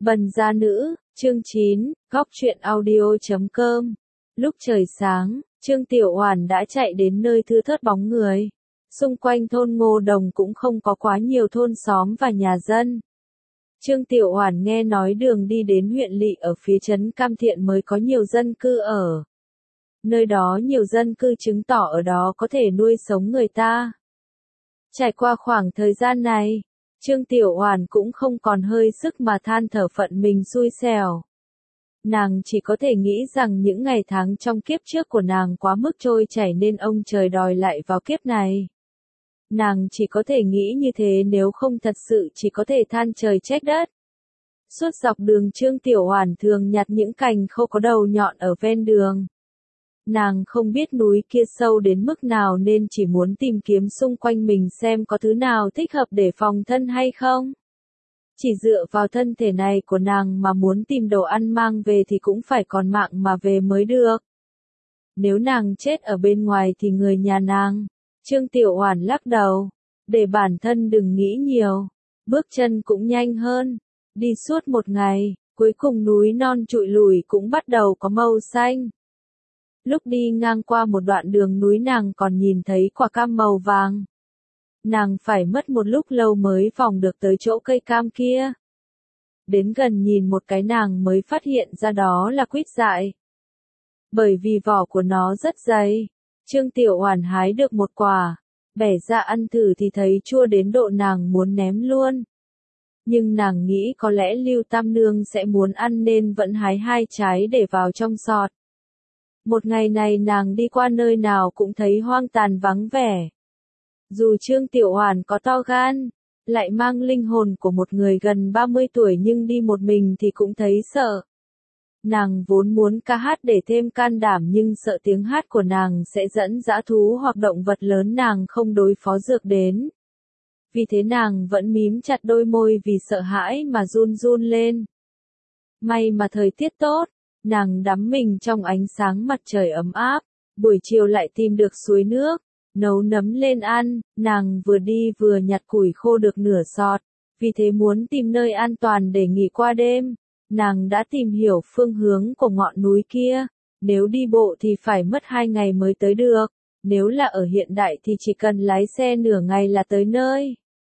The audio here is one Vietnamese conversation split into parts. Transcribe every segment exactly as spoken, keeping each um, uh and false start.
Bần gia nữ, chương chín, góc truyện audio chấm com. Lúc trời sáng, Trương Tiểu Oản đã chạy đến nơi thưa thớt bóng người. Xung quanh thôn Ngô Đồng cũng không có quá nhiều thôn xóm và nhà dân. Trương Tiểu Oản nghe nói đường đi đến huyện lỵ ở phía trấn Cam Thiện mới có nhiều dân cư ở. Nơi đó nhiều dân cư chứng tỏ ở đó có thể nuôi sống người ta. Trải qua khoảng thời gian này, Trương Tiểu Oản cũng không còn hơi sức mà than thở phận mình xui xẻo. Nàng chỉ có thể nghĩ rằng những ngày tháng trong kiếp trước của nàng quá mức trôi chảy nên ông trời đòi lại vào kiếp này. Nàng chỉ có thể nghĩ như thế, nếu không thật sự chỉ có thể than trời trách đất. Suốt dọc đường Trương Tiểu Oản thường nhặt những cành khô có đầu nhọn ở ven đường. Nàng không biết núi kia sâu đến mức nào nên chỉ muốn tìm kiếm xung quanh mình xem có thứ nào thích hợp để phòng thân hay không. Chỉ dựa vào thân thể này của nàng mà muốn tìm đồ ăn mang về thì cũng phải còn mạng mà về mới được. Nếu nàng chết ở bên ngoài thì người nhà nàng. Trương Tiểu Oản lắc đầu, để bản thân đừng nghĩ nhiều, bước chân cũng nhanh hơn. Đi suốt một ngày, cuối cùng núi non trụi lùi cũng bắt đầu có màu xanh. Lúc đi ngang qua một đoạn đường núi nàng còn nhìn thấy quả cam màu vàng. Nàng phải mất một lúc lâu mới vòng được tới chỗ cây cam kia. Đến gần nhìn một cái nàng mới phát hiện ra đó là quýt dại. Bởi vì vỏ của nó rất dày, Trương Tiểu Oản hái được một quả, bẻ ra ăn thử thì thấy chua đến độ nàng muốn ném luôn. Nhưng nàng nghĩ có lẽ Lưu Tam Nương sẽ muốn ăn nên vẫn hái hai trái để vào trong sọt. Một ngày này nàng đi qua nơi nào cũng thấy hoang tàn vắng vẻ. Dù Trương Tiểu Oản có to gan, lại mang linh hồn của một người gần ba mươi tuổi nhưng đi một mình thì cũng thấy sợ. Nàng vốn muốn ca hát để thêm can đảm nhưng sợ tiếng hát của nàng sẽ dẫn dã thú hoặc động vật lớn nàng không đối phó được đến. Vì thế nàng vẫn mím chặt đôi môi vì sợ hãi mà run run lên. May mà thời tiết tốt. Nàng đắm mình trong ánh sáng mặt trời ấm áp, buổi chiều lại tìm được suối nước, nấu nấm lên ăn, nàng vừa đi vừa nhặt củi khô được nửa sọt, vì thế muốn tìm nơi an toàn để nghỉ qua đêm. Nàng đã tìm hiểu phương hướng của ngọn núi kia, nếu đi bộ thì phải mất hai ngày mới tới được, nếu là ở hiện đại thì chỉ cần lái xe nửa ngày là tới nơi.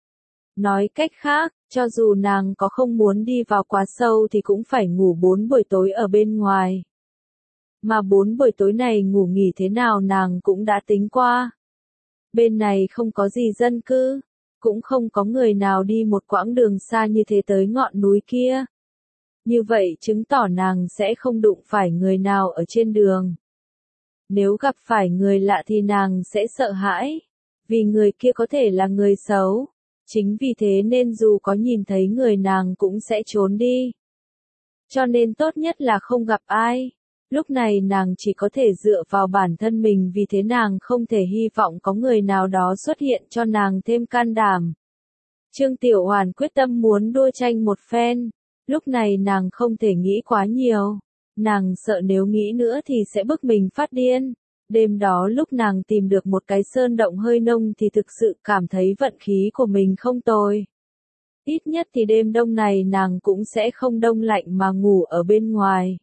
Nói cách khác, cho dù nàng có không muốn đi vào quá sâu thì cũng phải ngủ bốn buổi tối ở bên ngoài. Mà bốn buổi tối này ngủ nghỉ thế nào nàng cũng đã tính qua. Bên này không có gì dân cư, cũng không có người nào đi một quãng đường xa như thế tới ngọn núi kia. Như vậy chứng tỏ nàng sẽ không đụng phải người nào ở trên đường. Nếu gặp phải người lạ thì nàng sẽ sợ hãi, vì người kia có thể là người xấu. Chính vì thế nên dù có nhìn thấy người nàng cũng sẽ trốn đi. Cho nên tốt nhất là không gặp ai. Lúc này nàng chỉ có thể dựa vào bản thân mình, vì thế nàng không thể hy vọng có người nào đó xuất hiện cho nàng thêm can đảm. Trương Tiểu Oản quyết tâm muốn đua tranh một phen. Lúc này nàng không thể nghĩ quá nhiều. Nàng sợ nếu nghĩ nữa thì sẽ bức mình phát điên. Đêm đó lúc nàng tìm được một cái sơn động hơi nông thì thực sự cảm thấy vận khí của mình không tồi. Ít nhất thì đêm đông này nàng cũng sẽ không đông lạnh mà ngủ ở bên ngoài.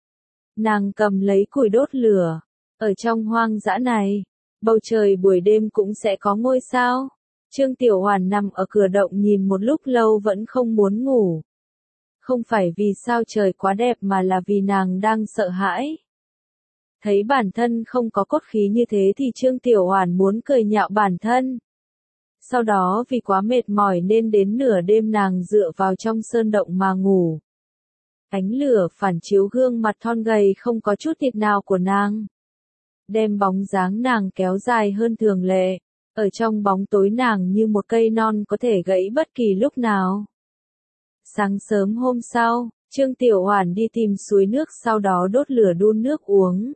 Nàng cầm lấy củi đốt lửa. Ở trong hoang dã này, bầu trời buổi đêm cũng sẽ có ngôi sao. Trương Tiểu Oản nằm ở cửa động nhìn một lúc lâu vẫn không muốn ngủ. Không phải vì sao trời quá đẹp mà là vì nàng đang sợ hãi. Thấy bản thân không có cốt khí như thế thì Trương Tiểu Oản muốn cười nhạo bản thân. Sau đó vì quá mệt mỏi nên đến nửa đêm nàng dựa vào trong sơn động mà ngủ. Ánh lửa phản chiếu gương mặt thon gầy không có chút thịt nào của nàng. Đem bóng dáng nàng kéo dài hơn thường lệ. Ở trong bóng tối nàng như một cây non có thể gãy bất kỳ lúc nào. Sáng sớm hôm sau, Trương Tiểu Oản đi tìm suối nước sau đó đốt lửa đun nước uống.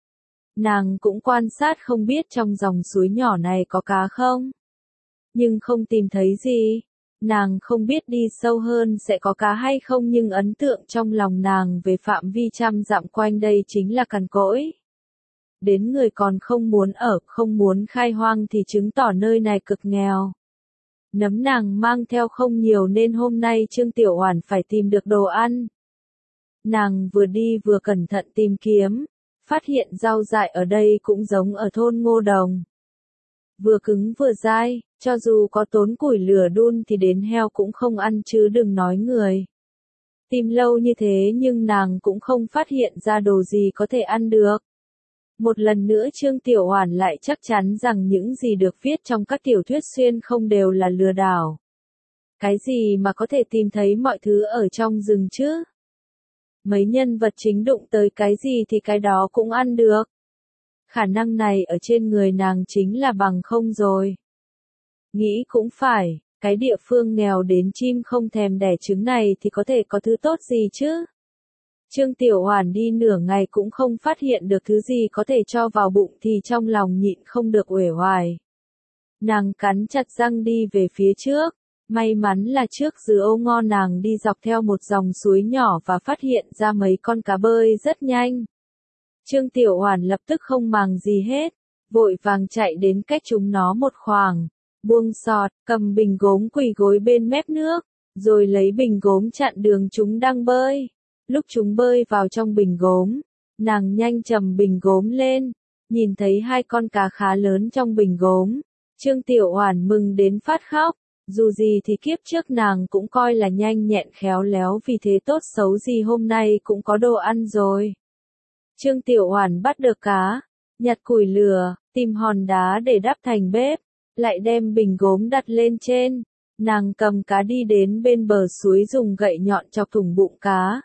Nàng cũng quan sát không biết trong dòng suối nhỏ này có cá không. Nhưng không tìm thấy gì. Nàng không biết đi sâu hơn sẽ có cá hay không nhưng ấn tượng trong lòng nàng về phạm vi trăm dặm quanh đây chính là cằn cỗi. Đến người còn không muốn ở, không muốn khai hoang thì chứng tỏ nơi này cực nghèo. Nấm nàng mang theo không nhiều nên hôm nay Trương Tiểu Oản phải tìm được đồ ăn. Nàng vừa đi vừa cẩn thận tìm kiếm, phát hiện rau dại ở đây cũng giống ở thôn Ngô Đồng. Vừa cứng vừa dai, cho dù có tốn củi lửa đun thì đến heo cũng không ăn chứ đừng nói người. Tìm lâu như thế nhưng nàng cũng không phát hiện ra đồ gì có thể ăn được. Một lần nữa Trương Tiểu Oản lại chắc chắn rằng những gì được viết trong các tiểu thuyết xuyên không đều là lừa đảo. Cái gì mà có thể tìm thấy mọi thứ ở trong rừng chứ? Mấy nhân vật chính đụng tới cái gì thì cái đó cũng ăn được. Khả năng này ở trên người nàng chính là bằng không rồi. Nghĩ cũng phải, cái địa phương nghèo đến chim không thèm đẻ trứng này thì có thể có thứ tốt gì chứ? Trương Tiểu Oản đi nửa ngày cũng không phát hiện được thứ gì có thể cho vào bụng thì trong lòng nhịn không được uể oải. Nàng cắn chặt răng đi về phía trước, may mắn là trước dừa ô ngon nàng đi dọc theo một dòng suối nhỏ và phát hiện ra mấy con cá bơi rất nhanh. Trương Tiểu Oản lập tức không màng gì hết, vội vàng chạy đến cách chúng nó một khoảng, buông sọt, cầm bình gốm quỳ gối bên mép nước, rồi lấy bình gốm chặn đường chúng đang bơi. Lúc chúng bơi vào trong bình gốm, nàng nhanh chầm bình gốm lên, nhìn thấy hai con cá khá lớn trong bình gốm. Trương Tiểu Oản mừng đến phát khóc, dù gì thì kiếp trước nàng cũng coi là nhanh nhẹn khéo léo vì thế tốt xấu gì hôm nay cũng có đồ ăn rồi. Trương Tiểu Oản bắt được cá, nhặt củi lửa, tìm hòn đá để đắp thành bếp, lại đem bình gốm đặt lên trên. Nàng cầm cá đi đến bên bờ suối dùng gậy nhọn chọc thủng bụng cá.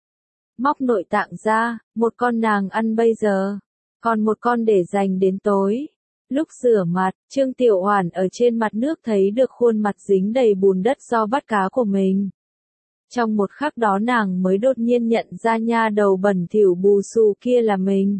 Móc nội tạng ra, một con nàng ăn bây giờ, còn một con để dành đến tối. Lúc rửa mặt, Trương Tiểu Oản ở trên mặt nước thấy được khuôn mặt dính đầy bùn đất do bắt cá của mình. Trong một khắc đó nàng mới đột nhiên nhận ra nha đầu bẩn thỉu bù xù kia là mình.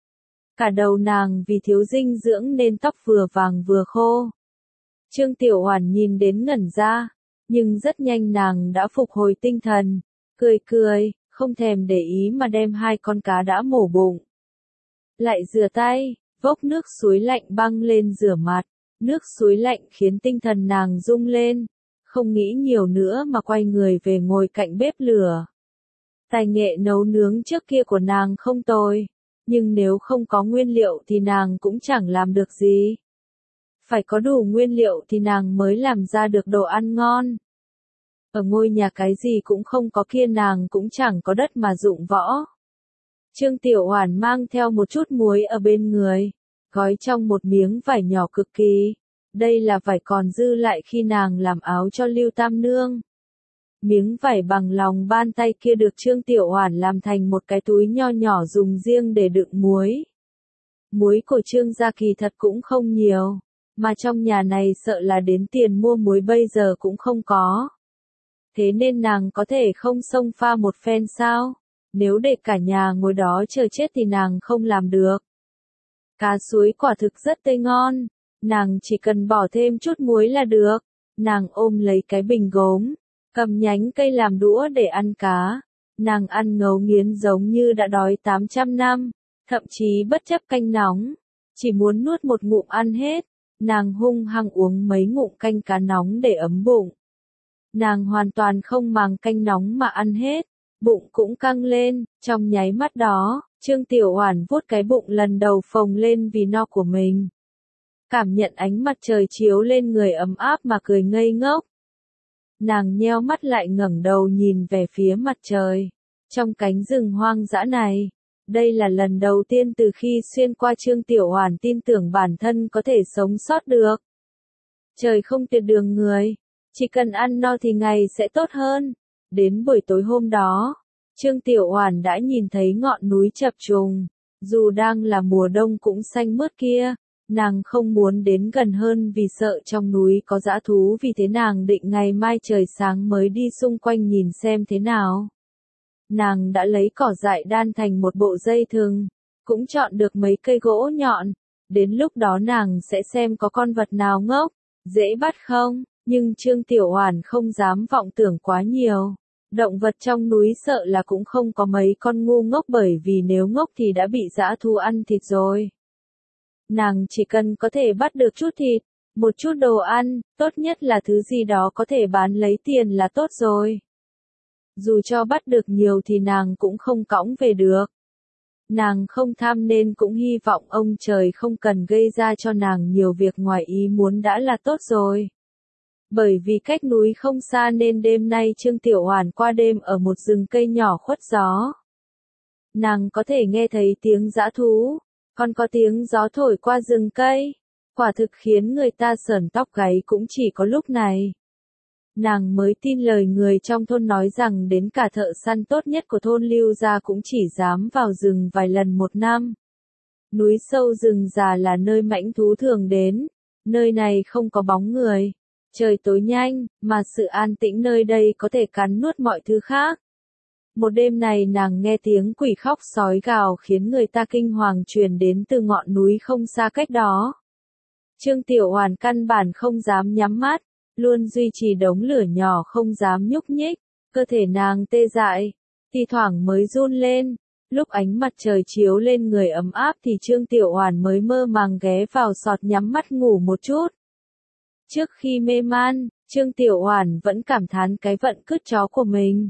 Cả đầu nàng vì thiếu dinh dưỡng nên tóc vừa vàng vừa khô. Trương Tiểu Oản nhìn đến ngẩn ra, nhưng rất nhanh nàng đã phục hồi tinh thần, cười cười, không thèm để ý mà đem hai con cá đã mổ bụng. Lại rửa tay, vốc nước suối lạnh băng lên rửa mặt, nước suối lạnh khiến tinh thần nàng rung lên, không nghĩ nhiều nữa mà quay người về ngồi cạnh bếp lửa. Tài nghệ nấu nướng trước kia của nàng không tồi, nhưng nếu không có nguyên liệu thì nàng cũng chẳng làm được gì. Phải có đủ nguyên liệu thì nàng mới làm ra được đồ ăn ngon. Ở ngôi nhà cái gì cũng không có kia nàng cũng chẳng có đất mà dụng võ. Trương Tiểu Oản mang theo một chút muối ở bên người, gói trong một miếng vải nhỏ cực kỳ. Đây là vải còn dư lại khi nàng làm áo cho Lưu Tam Nương. Miếng vải bằng lòng bàn tay kia được Trương Tiểu Oản làm thành một cái túi nho nhỏ dùng riêng để đựng muối. Muối của Trương gia kỳ thật cũng không nhiều, mà trong nhà này sợ là đến tiền mua muối bây giờ cũng không có. Thế nên nàng có thể không xông pha một phen sao? Nếu để cả nhà ngồi đó chờ chết thì nàng không làm được. Cá suối quả thực rất tươi ngon, nàng chỉ cần bỏ thêm chút muối là được. Nàng ôm lấy cái bình gốm, cầm nhánh cây làm đũa để ăn cá. Nàng ăn ngấu nghiến giống như đã đói tám trăm năm, thậm chí bất chấp canh nóng, chỉ muốn nuốt một ngụm ăn hết. Nàng hung hăng uống mấy ngụm canh cá nóng để ấm bụng. Nàng hoàn toàn không màng canh nóng mà ăn hết, bụng cũng căng lên, trong nháy mắt đó, Trương Tiểu Oản vuốt cái bụng lần đầu phồng lên vì no của mình. Cảm nhận ánh mặt trời chiếu lên người ấm áp mà cười ngây ngốc. Nàng nheo mắt lại ngẩng đầu nhìn về phía mặt trời. Trong cánh rừng hoang dã này, đây là lần đầu tiên từ khi xuyên qua Trương Tiểu Oản tin tưởng bản thân có thể sống sót được. Trời không tuyệt đường người, chỉ cần ăn no thì ngày sẽ tốt hơn. Đến buổi tối hôm đó, Trương Tiểu Oản đã nhìn thấy ngọn núi chập trùng, dù đang là mùa đông cũng xanh mướt kia, nàng không muốn đến gần hơn vì sợ trong núi có dã thú, vì thế nàng định ngày mai trời sáng mới đi xung quanh nhìn xem thế nào. Nàng đã lấy cỏ dại đan thành một bộ dây thừng, cũng chọn được mấy cây gỗ nhọn, đến lúc đó nàng sẽ xem có con vật nào ngốc, dễ bắt không, nhưng Trương Tiểu Oản không dám vọng tưởng quá nhiều. Động vật trong núi sợ là cũng không có mấy con ngu ngốc, bởi vì nếu ngốc thì đã bị dã thú ăn thịt rồi. Nàng chỉ cần có thể bắt được chút thịt, Một chút đồ ăn, tốt nhất là thứ gì đó có thể bán lấy tiền là tốt rồi. Dù cho bắt được nhiều thì nàng cũng không cõng về được. Nàng không tham nên cũng hy vọng ông trời không cần gây ra cho nàng nhiều việc ngoài ý muốn đã là tốt rồi. Bởi vì cách núi không xa nên đêm nay Trương Tiểu Hoàn qua đêm ở một rừng cây nhỏ khuất gió. Nàng có thể nghe thấy tiếng dã thú, còn có tiếng gió thổi qua rừng cây. Quả thực khiến người ta sởn tóc gáy cũng chỉ có lúc này. Nàng mới tin lời người trong thôn nói rằng đến cả thợ săn tốt nhất của thôn Lưu gia cũng chỉ dám vào rừng vài lần một năm. Núi sâu rừng già là nơi mãnh thú thường đến, nơi này không có bóng người. Trời tối nhanh, mà sự an tĩnh nơi đây có thể cắn nuốt mọi thứ khác. Một đêm này nàng nghe tiếng quỷ khóc sói gào khiến người ta kinh hoàng truyền đến từ ngọn núi không xa cách đó. Trương Tiểu Hoàn căn bản không dám nhắm mắt, luôn duy trì đống lửa nhỏ không dám nhúc nhích, cơ thể nàng tê dại, thì thoảng mới run lên. Lúc ánh mặt trời chiếu lên người ấm áp thì Trương Tiểu Hoàn mới mơ màng ghé vào sọt nhắm mắt ngủ một chút. Trước khi mê man, Trương Tiểu Hoàn vẫn cảm thán cái vận cứt chó của mình.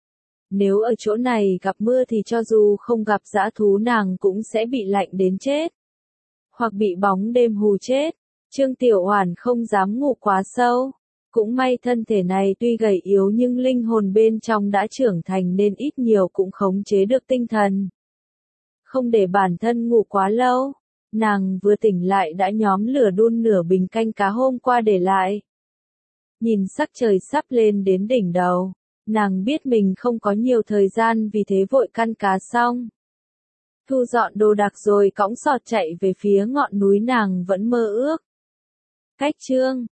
Nếu ở chỗ này gặp mưa thì cho dù không gặp dã thú nàng cũng sẽ bị lạnh đến chết. Hoặc bị bóng đêm hù chết. Trương Tiểu Hoàn không dám ngủ quá sâu. Cũng may thân thể này tuy gầy yếu nhưng linh hồn bên trong đã trưởng thành nên ít nhiều cũng khống chế được tinh thần. Không để bản thân ngủ quá lâu. Nàng vừa tỉnh lại đã nhóm lửa đun nửa bình canh cá hôm qua để lại. Nhìn sắc trời sắp lên đến đỉnh đầu. Nàng biết mình không có nhiều thời gian vì thế vội căn cá xong. Thu dọn đồ đạc rồi cõng sọt chạy về phía ngọn núi nàng vẫn mơ ước. Cách chương